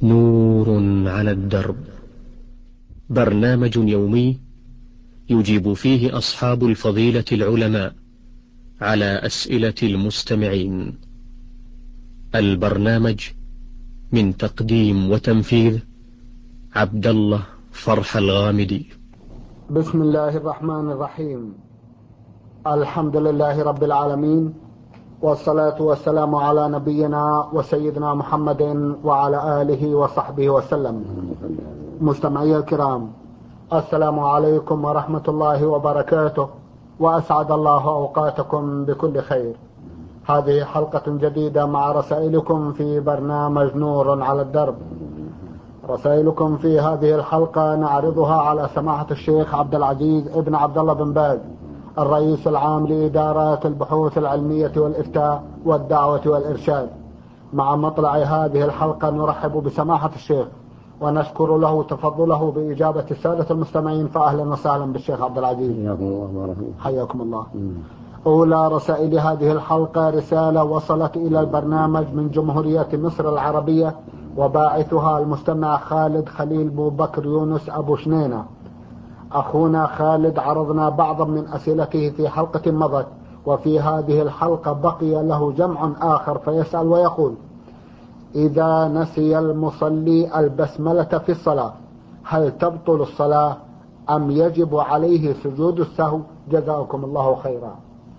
نور على الدرب، برنامج يومي يجيب فيه أصحاب الفضيلة العلماء على أسئلة المستمعين. البرنامج من تقديم وتنفيذ عبد الله فرح الغامدي. بسم الله الرحمن الرحيم. الحمد لله رب العالمين، والصلاة والسلام على نبينا وسيدنا محمد وعلى آله وصحبه وسلم. مستمعي الكرام، السلام عليكم ورحمة الله وبركاته، وأسعد الله أوقاتكم بكل خير. هذه حلقة جديدة مع رسائلكم في برنامج نور على الدرب. رسائلكم في هذه الحلقة نعرضها على سماحة الشيخ عبد العزيز ابن عبد الله بن باز، الرئيس العام لإدارات البحوث العلمية والإفتاء والدعوة والإرشاد. مع مطلع هذه الحلقة نرحب بسماحة الشيخ ونشكر له تفضله بإجابة السادة المستمعين، فأهلا وسهلا بالشيخ عبد العزيز. حياكم الله وبارك فيك. حياكم الله. أولى رسائل هذه الحلقة رسالة وصلت إلى البرنامج من جمهورية مصر العربية، وباعثها المستمع خالد خليل بو بكر يونس أبو شنينة. أخونا خالد عرضنا بعضا من أسئلته في حلقة مضت، وفي هذه الحلقة بقي له جمع آخر فيسأل ويقول: إذا نسي المصلي البسملة في الصلاة هل تبطل الصلاة أم يجب عليه سجود السهو؟ جزاكم الله خيرا.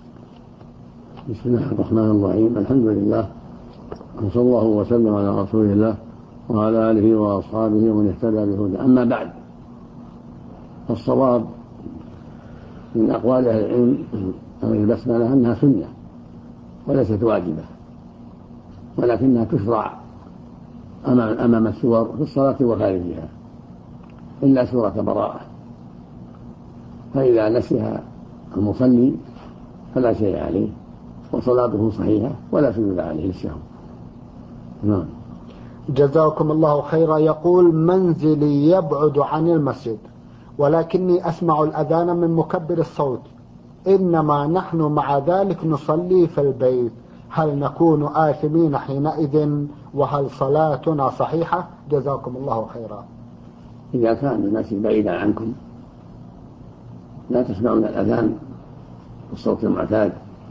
بسم الله الرحمن الرحيم. الحمد لله، وصلى الله وسلم على رسول الله وعلى آله وأصحابه ومن اهتدى بهداه. أما بعد، فالصواب من أقوال أهل العلم عن البسملة أنها سنة وليست واجبة، ولكنها تشرع أمام السور في الصلاة وخارجها إلا سورة براءة، فإذا نسيها المصلي فلا شيء عليه وصلاته صحيحة ولا سجود عليه للسهو. نعم. جزاكم الله خيرا. يقول: منزلي يبعد عن المسجد ولكني أسمع الأذان من مكبر الصوت، إنما نحن مع ذلك نصلي في البيت، هل نكون آثمين حينئذ؟ وهل صلاتنا صحيحة؟ جزاكم الله خيرا. إذا كان الناس بعيدا عنكم لا تسمعون الأذان بالصوت المعتاد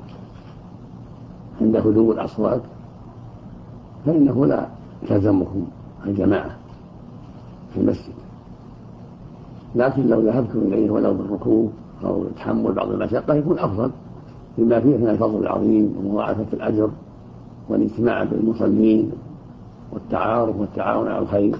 عند هدوء الأصوات فإنه لا تلزمكم الجماعة في المسجد، لكن لو ذهبتم إليه ولو بالركوب أو تحمل بعض المشقة يكون أفضل، بما فيه من الفضل العظيم ومضاعفة الأجر والاجتماع بالمصلين والتعارف والتعاون على الخير.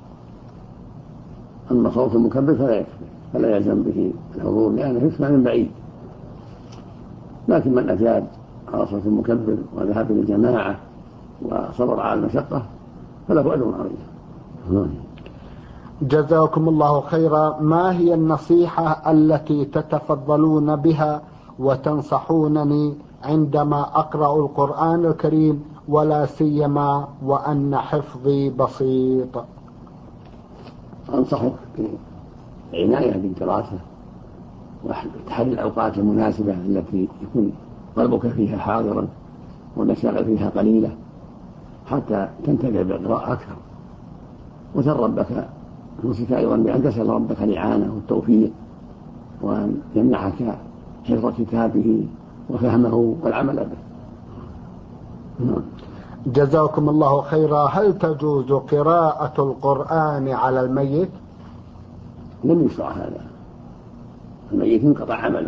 أما صوت المكبر فلا يكفي، فلا يلزم به الحضور لأنه يسمع من بعيد، لكن من أجاب على صوت المكبر وذهب للجماعة وصبر على المشقة فله أجر عظيم. جزاكم الله خيرا. ما هي النصيحة التي تتفضلون بها وتنصحونني عندما أقرأ القرآن الكريم، ولا سيما وأن حفظي بسيط؟ أنصحك بالعناية بالدراسة وتحديد الأوقات المناسبة التي يكون قلبك فيها حاضرا والمشاغل فيها قليلة حتى تنتبه بالقراءة أكثر، وسل ربك نفسك أيضا بأن تسأل ربك الإعانة والتوفيق وأن يمنحك حفظ كتابه وفهمه والعمل به. جزاكم الله خيرا. هل تجوز قراءة القرآن على الميت؟ لم يشرع هذا، الميت انقطع عمله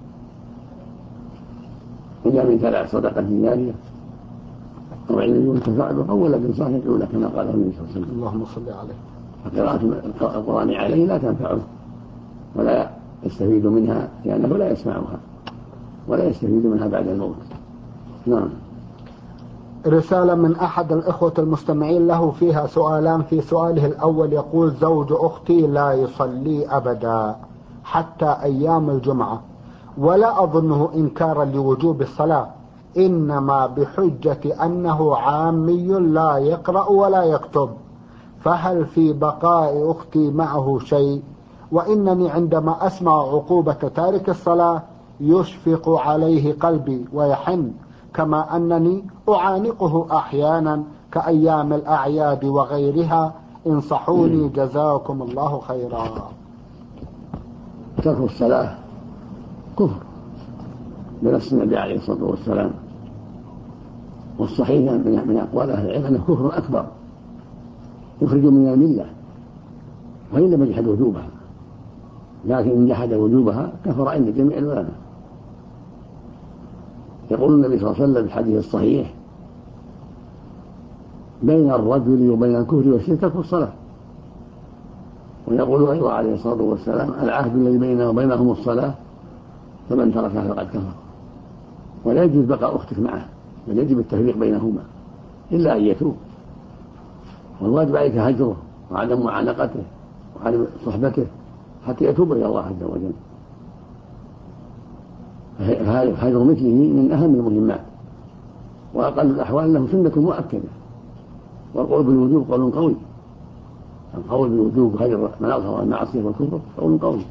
إلا من 3: صدقة جارية أو علم ينتفع به أو ولد صالح يدعو له كما قال النبي صلى الله عليه وسلم. اللهم صل عليه. فقراءة القرآن عليه لا تنفعه ولا يستفيد منها لأنه لا يسمعها ولا يستفيد منها بعد الموت. نعم. رسالة من أحد الإخوة المستمعين له فيها سؤالان. في سؤاله الأول يقول: زوج أختي لا يصلي أبدا حتى أيام الجمعة، ولا أظنه إنكارا لوجوب الصلاة، إنما بحجة أنه عامي لا يقرأ ولا يكتب، فهل في بقاء أختي معه شيء؟ وإنني عندما أسمع عقوبة تارك الصلاة يشفق عليه قلبي ويحن، كما أنني أعانقه أحيانا، كأيام الأعياد وغيرها؟ انصحوني جزاكم الله خيرا. ترك الصلاة كفر بنص النبي عليه الصلاة والسلام، والصحيح من أقوال أهل العلم أنه كفر أكبر يخرج من الملة، وإن لم يجحد وجوبها، لكن إن جحد وجوبها كفر عند جميع العلماء. يقول النبي صلى الله عليه وسلم في الحديث الصحيح: بين الرجل وبين الكفر والشرك ترك الصلاة. ويقول أيضا عليه الصلاة والسلام: العهد الذي بيننا وبينهم الصلاة، فمن تركها فقد كفر. ولا يجوز بقاء أختك معه، بل يجب التفريق بينهما إلا أن يتوب، والواجب عليك هجره وعدم معانقته وعدم صحبته حتى يتوب إلى الله عز وجل. هجر مثله من أهم المهمات، وأقل الأحوال له سنة مؤكدة، والقول بالوجوب قول قوي. القول بالوجوب هجر من أظهر المعصية والكفر قول قوي.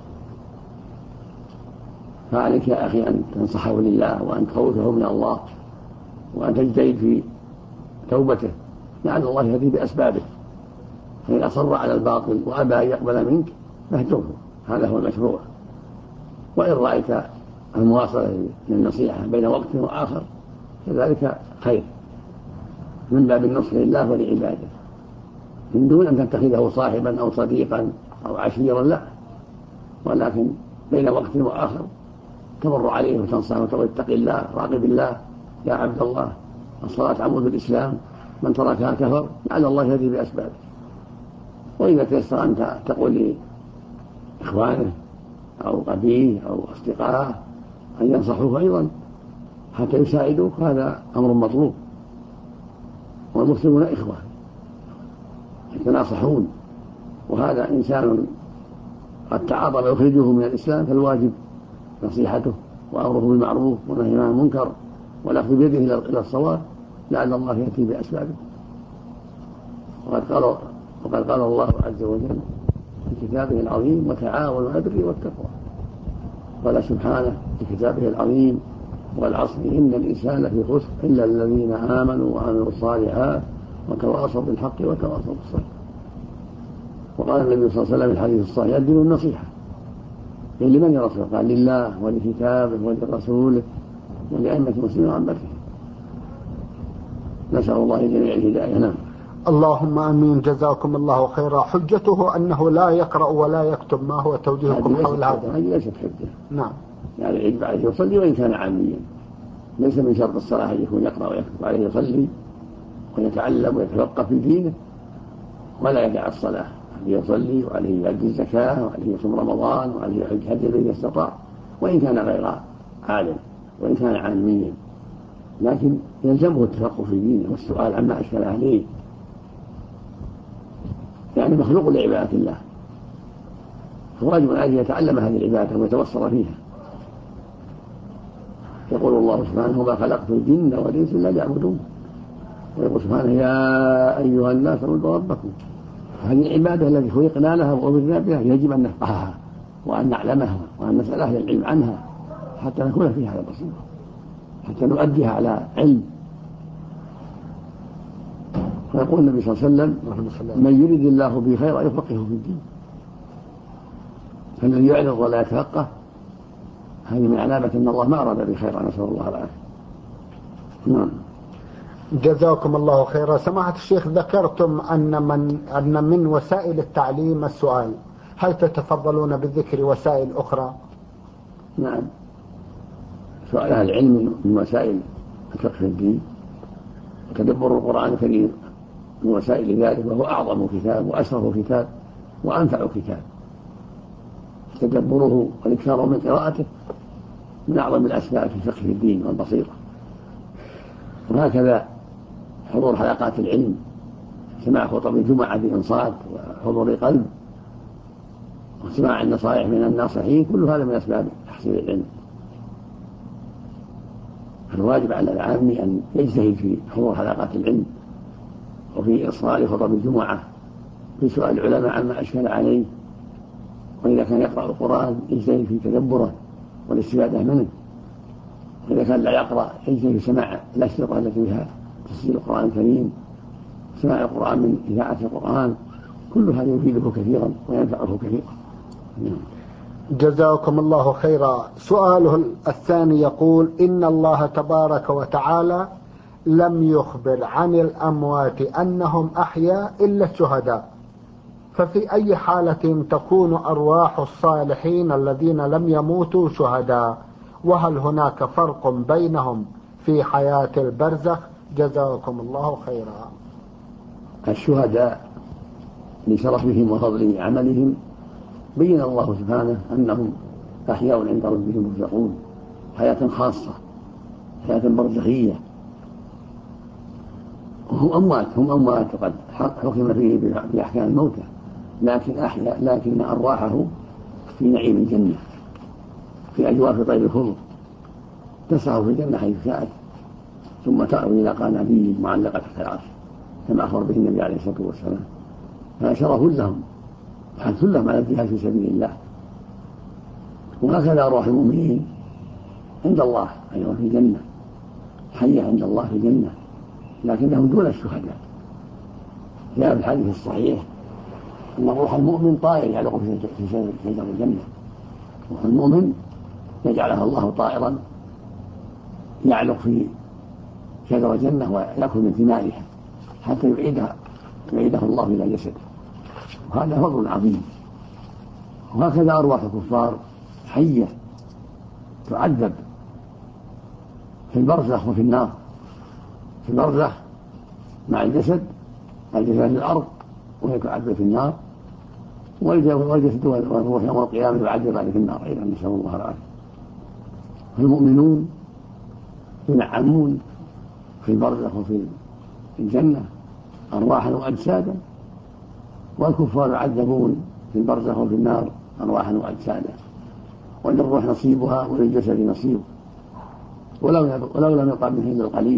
فعليك يا أخي أن تنصحه لله، وأن تخوفه من الله، وأن تجتهد في توبته، لعل الله يهدي بأسبابه. فإن أصر على الباطل وأبى أن يقبل منك فاهجره، هذا هو المشروع. وإن رأيت المواصلة للنصيحة بين وقت وآخر فذلك خير، من باب النصح لله ولعباده، من دون أن تتخذه صاحبا أو صديقا أو عشيرا، لا، ولكن بين وقت وآخر تمر عليه وتنصحه وتقول: اتق الله، راقب الله يا عبد الله، الصلاة عمود الإسلام، من تركها كفر، لعل الله يهدي بأسبابه. وإذا تيسر أنت تقول لإخوانه أو أبيه أو أصدقائه أن ينصحوه أيضا حتى يساعدوك، هذا أمر مطلوب. والمسلمون إخوة يتناصحون، وهذا إنسان قد تعاطى يخرجه من الإسلام، فالواجب نصيحته وأمره بالمعروف ونهيه عن المنكر والأخذ بيده إلى الصواب، لعل الله يأتي بأسبابه. وقد قال الله عز وجل في كتابه العظيم: وتعاونوا على البر والتقوى. قال سبحانه في كتابه العظيم: والعصر إن الإنسان لفي خسر إلا الذين آمنوا وعملوا الصالحات وتواصوا بالحق وتواصوا بالصبر. وقال النبي صلى الله عليه وسلم في الحديث الصحيح: الدين النصيحة. لمن يا رسول الله؟ قال: لله ولكتابه ولرسوله ولأئمة المسلمين وعامته. نسأل الله جميع الهداية. نعم. اللهم امين، جزاكم الله خيرا. حجته انه لا يقرأ ولا يكتب، ما هو توجيهكم حول هذا؟ هذه ليست حجة. نعم. يعني يجب عليه يصلي وإن كان عاميا، ليس من شرط الصلاة أن يكون يقرأ ويكتب، عليه يصلي ويتعلم ويتفقه في دينه ولا يدع الصلاة، عليه يصلي وعليه يؤدي الزكاة وعليه يصوم رمضان وعليه يحج حج الذي استطاع، وإن كان غير عالم وإن كان عاميا، لكن يلزمه التفقه في دينه والسؤال عما أشكل عليه، يعني مخلوق لعبادة الله، فواجب عليه يتعلم هذه العبادة ويتوصل فيها. يقول الله سبحانه: وما خلقت الجن والإنس إلا ليعبدون. ويقول سبحانه: يا أيها الناس اعبدوا ربكم. هذه العبادة التي خلقنا لها وأمرنا بها يجب أن نفقهها وأن نعلمها وأن نسأل أهل العلم عنها حتى نكون فيها على بصيرة، حتى نؤديها على علم. ويقول النبي صلى الله عليه وسلم: من يريد الله به خيرا يفقهه في الدين. فالذي يعرض ولا يتفقه هذه من علامة أن الله ما أراد به خيرا، نسأل الله العافية. نعم. جزاكم الله خيرا. سماحة الشيخ، ذكرتم أن من وسائل التعليم السؤال، هل تتفضلون بالذكر وسائل أخرى؟ نعم، سؤال أهل العلم من وسائل الفقه في الدين، وتدبر القرآن الكريم من وسائل ذلك، وهو أعظم كتاب وأشرف كتاب وأنفع كتاب. تدبره والإكثار من قراءته من أعظم الأسباب في الفقه في الدين والبصيرة. وهكذا حضور حلقات العلم، سماع خطب الجمعة بإنصات وحضور قلب، وسماع النصائح من الناصحين، كل هذا من أسباب تحصيل العلم. الواجب على العام أن يجتهد في حضور حلقات العلم وفي إصغاء خطب الجمعة، في سؤال العلماء عما أشكل عليه، وإذا كان يقرأ القرآن يجتهد في تدبره والاستفادة منه، وإذا كان لا يقرأ يجتهد في سماع الأشرطة التي فيها تفسير القرآن الكريم سماع القرآن من إذاعة القرآن، كل هذا يفيده كثيرا وينفعه كثيرا. جزاكم الله خيرا. سؤاله الثاني يقول: إن الله تبارك وتعالى لم يخبر عن الأموات أنهم أحياء إلا الشهداء، ففي أي حالة تكون أرواح الصالحين الذين لم يموتوا شهداء؟ وهل هناك فرق بينهم في حياة البرزخ؟ جزاكم الله خيرا. الشهداء لشرفهم وفضل عملهم بين الله سبحانه أنهم أحياء عند ربهم يرزقون حياة خاصة، حياة برزخية، وهم أموات وقد حكم فيه بأحكام الموتى، لكن أحياء، لكن أرواحه في نعيم الجنة في أجواف طير الخلق، تسعى في الجنة حيث شاءت، ثم تأوي إلى قناديل معلقة تحت العرش كما أخبر به النبي عليه الصلاة والسلام. هذا شرف لهم وحث لهم على الجهاد في سبيل الله. وهكذا أرواح المؤمنين عند الله أيضا في الجنة، حية عند الله في الجنة، لكنهم دون الشهداء. جاء في الحديث الصحيح أن روح المؤمن طائر يعلق في شجر الجنة. روح المؤمن يجعلها الله طائرا يعلق في شجر الجنة ويأكل من ثمارها حتى يعيده الله إلى جسده، وهذا فضل عظيم. وهكذا أرواح الكفار حية تعذب في البرزخ وفي النار. في البرزخ مع الجسد في الأرض وهي تعذب في النار، والجسد والروح يوم القيامة يعذب في النار أيضا، نسأل الله العافية. المؤمنون ينعمون في البرزخ وفي الجنة أرواحا وأجسادا، والكفار يعذبون في البرزخ وفي النار أرواحا وأجسادا، وللروح نصيبها وللجسد نصيب، ولو لم يقع منه إلا القليل.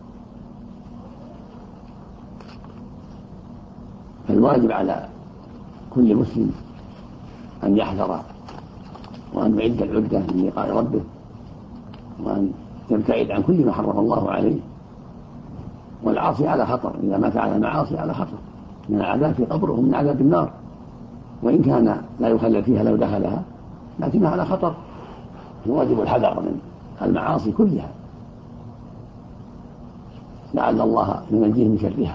فالواجب على كل مسلم أن يحذر وأن يعد العدة من لقاء ربه، وأن يبتعد عن كل ما حرم الله عليه. والعاصي على خطر، إذا مات على المعاصي على خطر من العذاب في قبره ومن عذاب النار، وإن كان لا يخلد فيها لو دخلها، لكنها على خطر. الواجب الحذر من المعاصي كلها لعل الله ينجيه من شرها.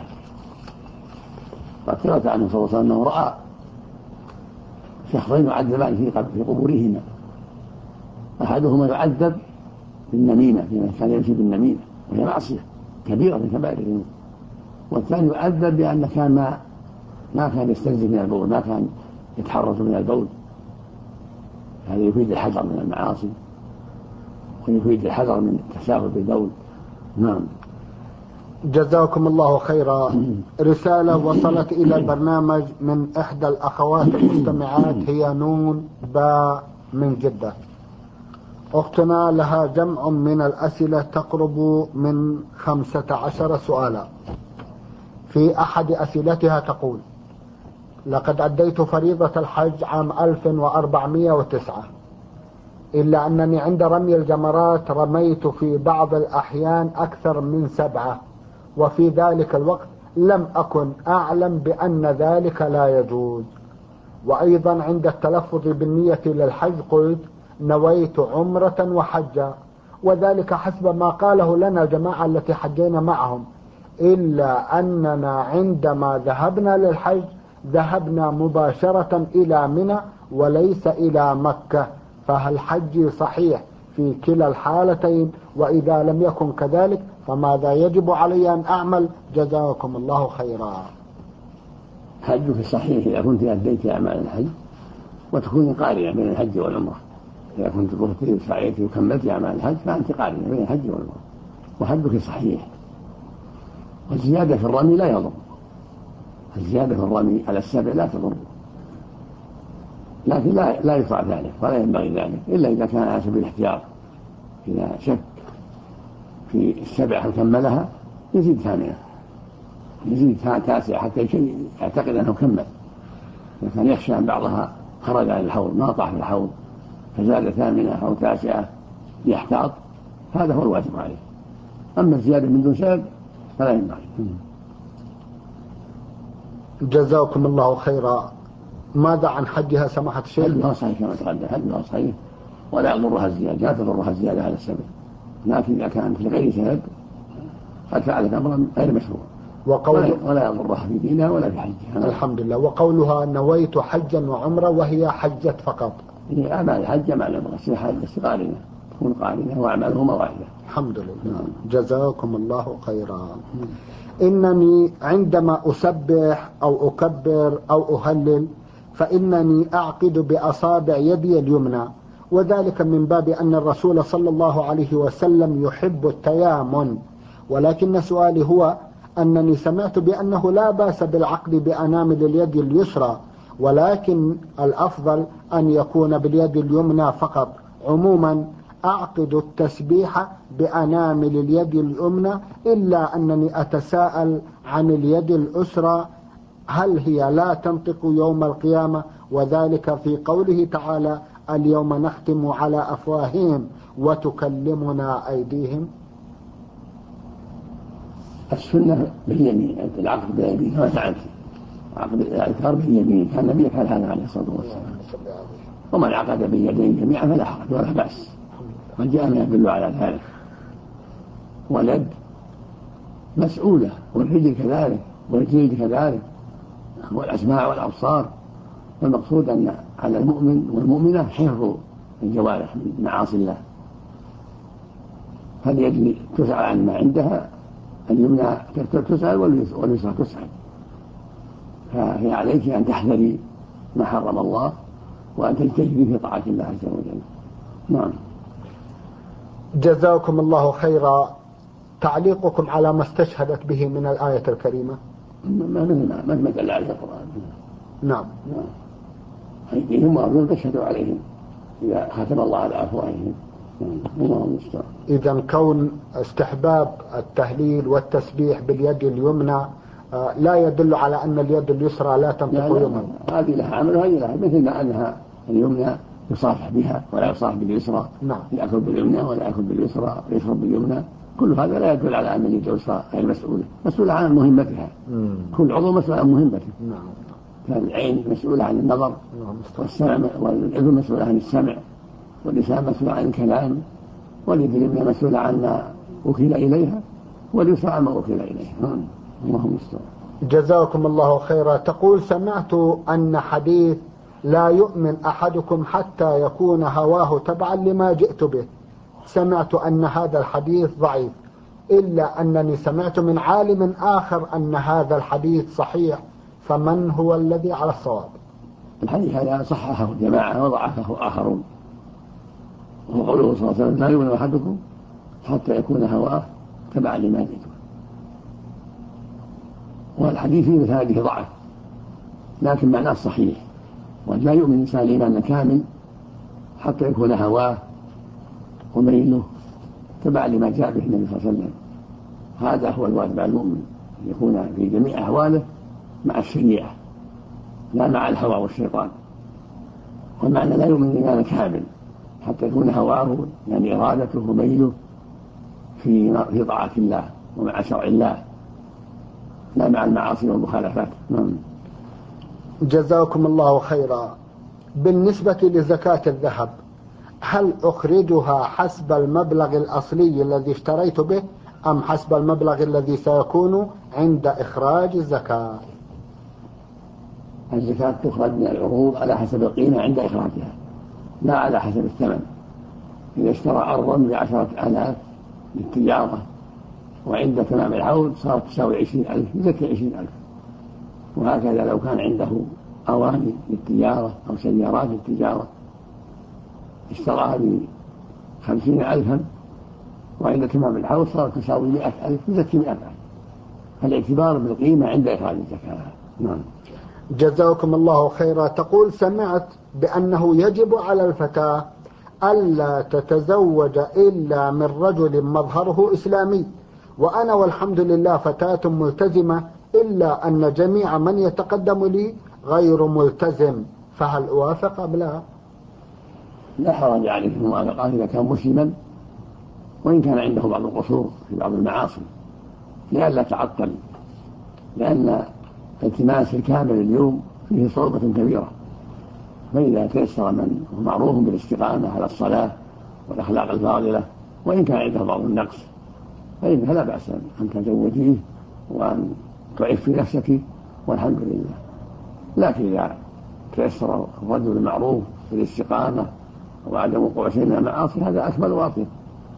قد ثبت عنه صلى الله عليه وسلم أنه رأى شخصين يعذبان في قبورهما، أحدهما يعذب بالنميمة فيما كان يمشي بالنميمة وهي معصية كبيرة من كبائر الذنوب، والثاني يعذب بأن كان ما كان يستنزف من البول، ما كان يتحرز من البول. هذا يفيد الحذر من المعاصي ويفيد الحذر من التساهل بالبول. نعم. جزاكم الله خيرا. رسالة وصلت إلى البرنامج من إحدى الأخوات المستمعات، هي نون باء من جدة. أختنا لها جمع من الأسئلة تقرب من 15 سؤالا. في أحد أسئلتها تقول: لقد أديت فريضة الحج عام 1409، إلا أنني عند رمي الجمرات رميت في بعض الأحيان أكثر من 7، وفي ذلك الوقت لم أكن أعلم بأن ذلك لا يجوز. وأيضا عند التلفظ بالنية للحج قلت نويت عمرة وحجا، وذلك حسب ما قاله لنا الجماعة التي حجينا معهم، إلا أننا عندما ذهبنا للحج ذهبنا مباشرة إلى منى وليس إلى مكة، فهل حجي صحيح في كلا الحالتين؟ وإذا لم يكن كذلك فماذا يجب علي أن أعمل؟ جزاكم الله خيرا. حجك صحيح إذا كنت أديت أعمال الحج، وتكون قارنة بين الحج والعمرة. إذا كنت قلت وسعيت وكملت أعمال الحج فأنت قارنة بين الحج والعمرة، وحجك صحيح. والزيادة في الرمي لا يضر، الزيادة في الرمي على 7 لا تضر، لكن لا يفعل ذلك ولا ينبغي ذلك إلا إذا كان على سبيل الاحتياط. إذا شك في 7 وكملها يزيد 8، يزيد 9 حتى يعتقد أنه كمل. إذا كان يخشى أن بعضها خرج عن الحوض ما طاح في الحوض فزاد 8 أو 9 يحتاط، هذا هو الواجب عليه. أما الزيادة من دون سبب فلا ينبغي. جزاكم الله خيرا. ماذا عن حجها سماحة الشيخ؟ حجها صحيح كما تقدم، حجها صحيح ولا يضرها الزيادة، لا تضرها الزيادة على السبب، لكن إذا كانت لغير سبب قد فعلت أمرا غير مشروع ولا يضرها في دينها ولا في حجها. الحمد لله. وقولها نويت حجا وعمرة وهي حجت فقط، هي أعمال الحج مع العمرة بس قارنة، تكون قارنة وأعمالهما واحدة. الحمد لله. جزاكم الله خيرا. إنني عندما أسبح أو أكبر أو أهلل فإنني أعقد بأصابع يدي اليمنى، وذلك من باب أن الرسول صلى الله عليه وسلم يحب التيامن، ولكن سؤالي هو أنني سمعت بأنه لا بأس بالعقد بأنامل اليد اليسرى، ولكن الأفضل أن يكون باليد اليمنى فقط. عموما أعقد التسبيح بأنامل اليد اليمنى، إلا أنني أتساءل عن اليد الأسرى، هل هي لا تنطق يوم القيامة؟ وذلك في قوله تعالى اليوم نختم على أفواههم وتكلمنا أيديهم. السنة باليمين، العقد باليمين كما فعلت، عقد الإعتار باليمين كان النبي يفعل هذا عليه الصلاة والسلام، ومن عقد باليدين جميعا فلا حرج ولا بأس، قد جاء ما يدل على ذلك. واليد مسؤولة والرجل كذلك والجلد كذلك والأسماع والأبصار، والمقصود أن على المؤمن والمؤمنة حفظ الجوارح من معاصي الله، فاليد تسأل عن ما عندها، اليمنى تسأل واليسرى تسأل، فهي عليك أن تحذري ما حرم الله وأن تجتهدي في طاعة الله عز وجل. نعم. جزاكم الله خيرا. تعليقكم على ما استشهدت به من الآية الكريمة؟ ما دل عليه القرآن. نعم. أيديهم وأرجلهم تشهد عليهم إذا ختم الله على أفواههم. إذا كون استحباب التهليل والتسبيح باليد اليمنى لا يدل على أن اليد اليسرى لا تنطق يمنى. هذه لها عمل وهذه لها، مثل ما أنها اليمنى يصافح بها ولا يصافح باليسرى، نعم. يأكل باليمنى ولا يأكل باليسرى ويشرب باليمنى، كل هذا لا يدل على أن اليد اليسرى غير مسؤولة عن مهمتها. كل عضو مسؤول عن مهمته. نعم. فالعين مسؤولة عن النظر، والسمع والأذن مسؤولة عن السمع، واللسان مسؤول عن الكلام، واليد اليمنى مسؤولة عن ما وكل إليها، واليسرى عن ما وكل إليها. الله المستعان. جزاكم الله خيرا. تقول سمعت أن حديث لا يؤمن أحدكم حتى يكون هواه تبعا لما جئت به، سمعت أن هذا الحديث ضعيف، إلا أنني سمعت من عالم آخر أن هذا الحديث صحيح، فمن هو الذي على الصواب؟ الحديث هذا صححه جماعة وضعفه آخرون، وهو قوله صلى الله عليه وسلم لا يؤمن أحدكم حتى يكون هواه تبعا لما جئت به، والحديث مثل هذه ضعف، لكن معناه صحيح، ولا يؤمن الإنسان الإيمان كامل حتى يكون هواه وميله تبعا لما جاء به النبي صلى الله عليه وسلم. هذا هو الواجب على المؤمن، يكون في جميع أحواله مع الشريعة لا مع الهوى والشيطان. والمعنى لا يؤمن الإيمان كامل حتى يكون هواه يعني إرادته وميله في طاعة الله ومع شرع الله لا مع المعاصي والمخالفات. جزاكم الله خيرا. بالنسبة لزكاة الذهب، هل أخرجها حسب المبلغ الأصلي الذي اشتريت به أم حسب المبلغ الذي سيكون عند إخراج الزكاة؟ الزكاة تخرج من العروض على حسب القيمة عند إخراجها، لا على حسب الثمن. إذا اشترى أرضا ب10,000 للتجارة وعند تمام العود صارت تساوي 20,000 يزكي 20,000. وهكذا لو كان عنده أواني للتجارة أو سيارات للتجارة اشتراها ب50,000 وعند تمام الحول صارت تساوي 100,000 يزكي 100,000. فالاعتبار بالقيمة عند إخراج الزكاة. نعم. جزاكم الله خيرا. تقول سمعت بأنه يجب على الفتاة ألا تتزوج إلا من رجل مظهره إسلامي، وأنا والحمد لله فتاة ملتزمة، إلا أن جميع من يتقدم لي غير ملتزم، فهل أوافق أم لا؟ لا حرج عليه في الموافقة إذا كان مسلما، وإن كان عنده بعض القصور في بعض المعاصي، لئلا تعطل، لأن التماس الكامل اليوم فيه صعوبة كبيرة، فإذا تيسر من هو معروف بالاستقامة على الصلاة والأخلاق الفاضلة وإن كان عنده بعض النقص فإنها لا بأس أن تزوجيه وأن تعفي نفسك والحمد لله. لكن إذا تيسر الرجل المعروف بالاستقامة وعدم وقوع شيء من المعاصي هذا أكمل وأطيب.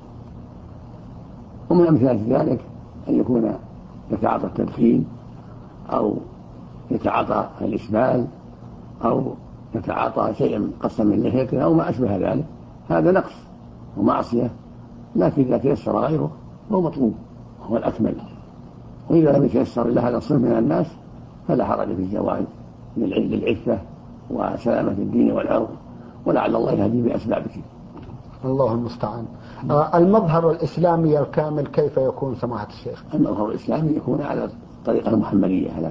ومن أمثلة ذلك أن يكون يتعاطى التدخين أو يتعاطى الإسبال أو يتعاطى شيئا قصا من لحيته أو ما أشبه ذلك، هذا نقص ومعصية، لكن إذا تيسر غيره هو مطلوب وهو الأكمل. وإذا لم يتيسر إلا هذا الصنف من الناس فلا حرج في الزواج للعفة وسلامة الدين والعرض، ولعل الله يهدي بأسبابك. الله المستعان. المظهر الإسلامي الكامل كيف يكون سماحة الشيخ؟ المظهر الإسلامي يكون على الطريقة المحمدية على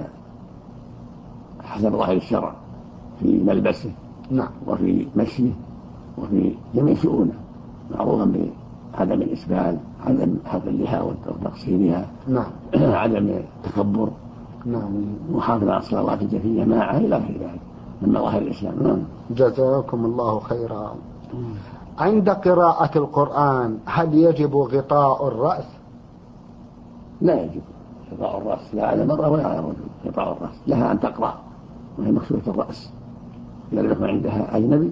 حسب ظاهر الشرع في ملبسه نعم. وفي مشيه وفي جميع شؤونه، معروفا بعدم الإسبال، عدم حلق اللحى وتقصيرها، نعم. عدم التكبر، نعم. محافظة على الصلوات في جماعة إلى غير ذلك من مظاهر الإسلام. نعم. جزاكم الله خيرا. عند قراءة القرآن هل يجب غطاء الرأس؟ لا يجب غطاء الرأس، لا على المرأة ولا على الرجل غطاء الرأس، لها أن تقرأ وهي مكشوفة الرأس إذا لم يكن عندها أجنبي،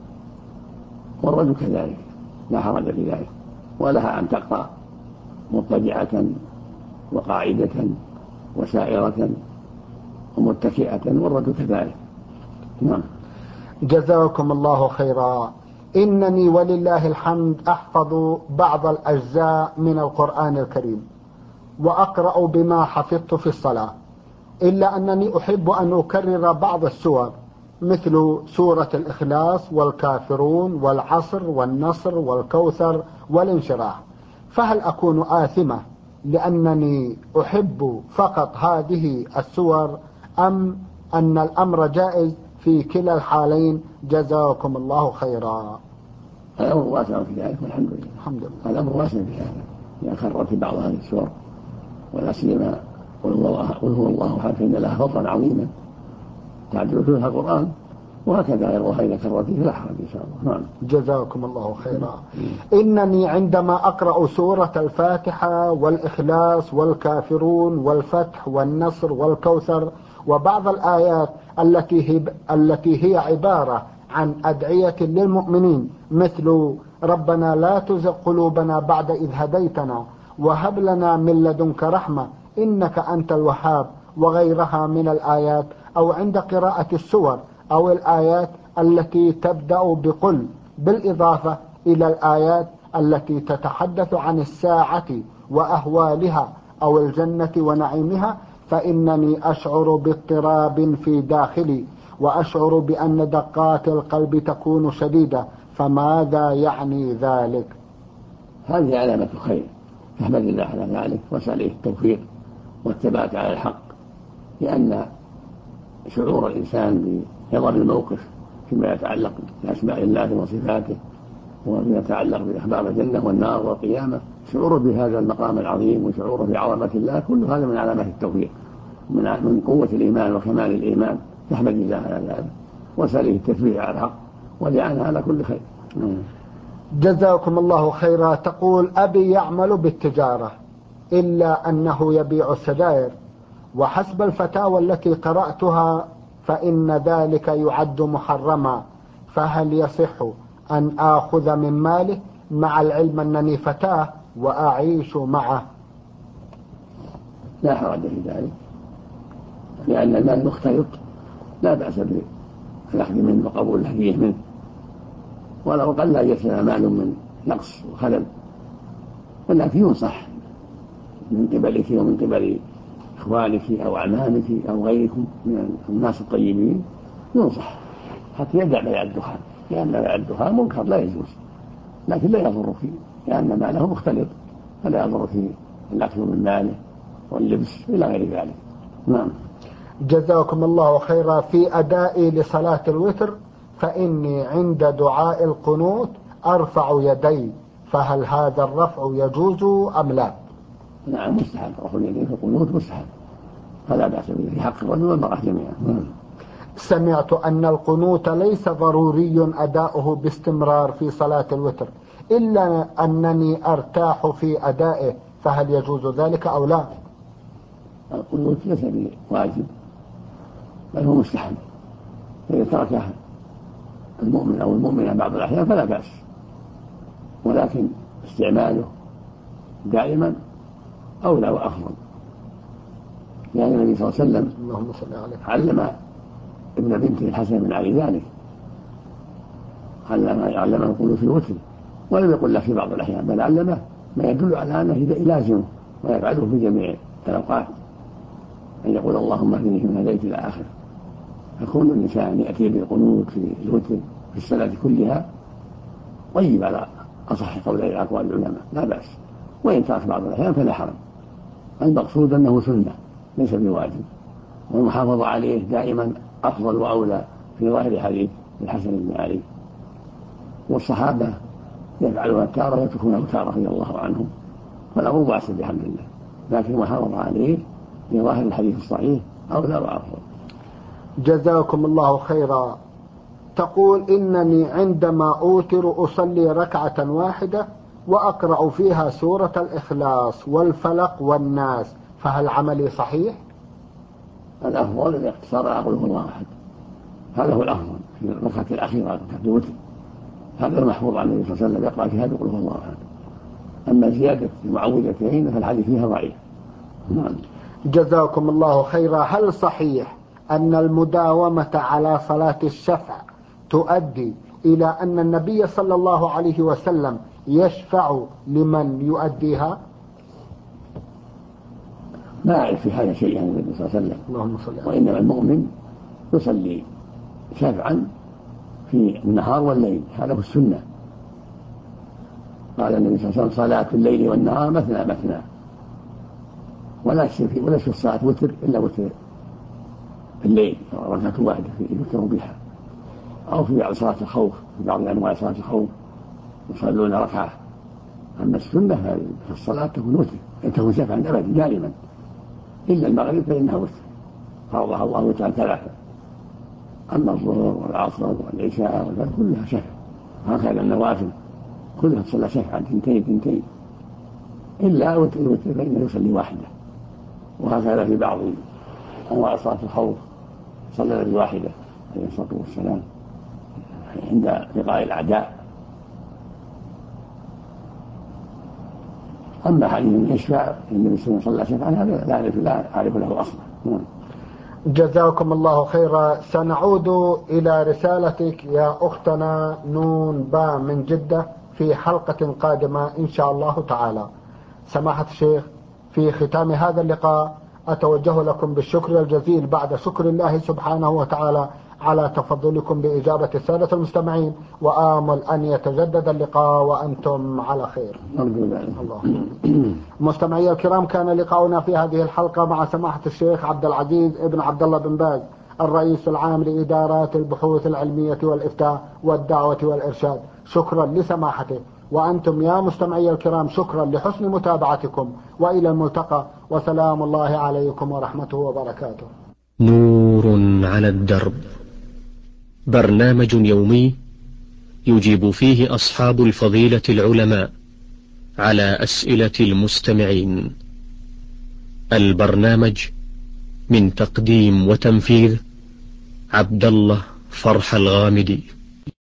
والرجل كذلك لا حرج في ذلك، ولها أن تقرأ مضطجعة وقاعدة وسائرة ومتكئة، والرجل كذلك. نعم. جزاكم الله خيرا. إنني ولله الحمد أحفظ بعض الأجزاء من القرآن الكريم وأقرأ بما حفظت في الصلاة، إلا أنني أحب أن أكرر بعض السور مثل سورة الإخلاص والكافرون والعصر والنصر والكوثر والانشراح، فهل أكون آثمة لأنني أحب فقط هذه السور أم أن الأمر جائز في كلا الحالين؟ جزاكم الله خيرا. الأمر واسع في ذلك والحمد لله. الحمد لله. الأمر واسع في هذا إذا كررت بعض هذه السور، ولا سيما قل هو الله أحد فإن لها فضلا عظيما تعدل فيها القرآن، وهكذا غيرها إذا كررت فلا حرج إن شاء الله. نعم. جزاكم الله خيرا. إنني عندما أقرأ سورة الفاتحة والإخلاص والكافرون والفتح والنصر والكوثر وبعض الآيات التي هي عبارة عن أدعية للمؤمنين مثل ربنا لا تزغ قلوبنا بعد إذ هديتنا وهب لنا من لدنك رحمة إنك أنت الوهاب وغيرها من الآيات، أو عند قراءة السور أو الآيات التي تبدأ بقل بالإضافة إلى الآيات التي تتحدث عن الساعة وأهوالها أو الجنة ونعيمها، فإنني أشعر باضطراب في داخلي وأشعر بأن دقات القلب تكون شديدة، فماذا يعني ذلك؟ هذه علامة خير، فاحمد الله على ذلك واسأله التوفيق والثبات على الحق، لأن شعور الإنسان بنظر الموقف فيما يتعلق بأسماء الله وصفاته وفيما يتعلق بأخبار الجنة والنار والقيامة، شعوره بهذا المقام العظيم وشعوره بعظمة الله، كل هذا من علامات التوفيق من قوة الإيمان وكمال الإيمان، فاحمد الله على ذلك واسأله التثبيت على الحق وليعن على كل خير. جزاكم الله خيرا. تقول أبي يعمل بالتجارة إلا أنه يبيع السجائر، وحسب الفتاوى التي قرأتها فإن ذلك يعد محرما، فهل يصح أن آخذ من ماله مع العلم أنني فتاة وأعيش معه؟ لا حرج في ذلك، لأن المال مختلط لا بأس بالأخذ منه وقبول الهدية منه، ولو قل لا يسلم مال من نقص وخلل، ولكن ينصح من قبلك ومن قبل إخوانك أو أعمامك أو غيركم من الناس الطيبين، ينصح حتى يدع بيع الدخان، لأن بيع الدخان منكر لا يجوز، لكن لا يضر فيه لأن ماله مختلط، فلا يضر فيه الأكل من ماله واللبس إلى غير ذلك. نعم. جزاكم الله خيرا. في أدائي لصلاة الوتر فإني عند دعاء القنوت أرفع يدي، فهل هذا الرفع يجوز أم لا؟ نعم مستحب، رفع اليدين في القنوت مستحب، فلا بأس به في حق الرجل والمرأة جميعا. سمعت أن القنوت ليس ضروري أداؤه باستمرار في صلاة الوتر إلا أنني أرتاح في أدائه، فهل يجوز ذلك أو لا؟ القنوت ليس بواجب بل هو مستحب، فإذا تركه المؤمن أو المؤمنة بعض الأحيان فلا بأس، ولكن استعماله دائما أولى وأفضل، لأن النبي صلى الله عليه وسلم علم ابن بنته الحسن بن علي ذلك، علمه القنوت في الوتر، ولم يقل له في بعض الأحيان، بل علمه ما يدل على أنه يلازمه ويفعله في جميع الأوقات، أن يقول اللهم اهدني فيمن هديت إلى آخره. فكون الإنسان يأتي بالقنوت في الوتر في الصلاة كلها طيب على أصح قولي أقوال العلماء، لا بأس، وإن ترك بعض الأحيان فلا حرج. المقصود أنه سنة ليس بواجب، والمحافظة عليه دائما أفضل وأولى في ظاهر حديث الحسن بن علي، والصحابة يفعلون تارة ويتركونه تارة رضي الله عنهم، فالأمر واسع بحمد الله، لكن المحافظة عليه في ظاهر الحديث الصحيح أولى وأفضل. جزاكم الله خيرا. تقول إنني عندما أوتر أصلي ركعة واحدة وأقرأ فيها سورة الإخلاص والفلق والناس، فهل عملي صحيح؟ الأفضل الاقتصار على قل هو الله أحد، هذا هو الأفضل في الركعة الأخيرة ركعة الوتر، هذا المحفوظ عن النبي صلى الله عليه وسلم يقرأ فيها بقل هو الله أحد. أما زيادة المعوذتين فالحديث فيها ضعيف. جزاكم الله خيرا. هل صحيح أن المداومة على صلاة الشفع تؤدي إلى أن النبي صلى الله عليه وسلم يشفع لمن يؤديها؟ ما أعرف في هذا شيء عن النبي صلى الله عليه وسلم، اللهم صل على وإنما المؤمن يصلي شفعا في النهار والليل، هذا هو السنة. قال النبي صلى الله عليه وسلم صلاة الليل والنهار مثنى مثنى، ولا في الصلاة وتر إلا وتر الليل ركعة واحدة يذكر بها، أو في بعض صلاة الخوف، في بعض أنواع صلاة الخوف يصلون ركعة. أما السنة في الصلاة تكون وتر، تكون شفعا أبدا دائما، إلا المغرب فإنها وتر، فرضها الله وتر ثلاثة. أما الظهر والعصر والعشاء والفجر كلها شفع، هكذا النوافل كلها تصلى شفعا تنتين، إلا وتر فإنه يصلي واحدة. وهكذا في بعض أنواع صلاة الخوف صلى الواحدة عليه الصلاة والسلام عند لقاء الأعداء. أما حديث يشفع النبي صلى الله عليه وسلم هذا لا أعرف له أصلا. جزاكم الله خيرا. سنعود إلى رسالتك يا أختنا نون با من جدة في حلقة قادمة إن شاء الله تعالى. سماحة الشيخ، في ختام هذا اللقاء أتوجه لكم بالشكر الجزيل بعد شكر الله سبحانه وتعالى على تفضلكم بإجابة السادة المستمعين، وآمل أن يتجدد اللقاء وأنتم على خير. الله. مستمعي الكرام، كان لقاؤنا في هذه الحلقة مع سماحة الشيخ عبد العزيز ابن عبد الله بن باز، الرئيس العام لإدارات البحوث العلمية والإفتاء والدعوة والإرشاد. شكرا لسماحته، وأنتم يا مستمعي الكرام شكرا لحسن متابعتكم، وإلى الملتقى، وسلام الله عليكم ورحمته وبركاته. نور على الدرب، برنامج يومي يجيب فيه أصحاب الفضيلة العلماء على أسئلة المستمعين. البرنامج من تقديم وتنفيذ عبد الله فرح الغامدي.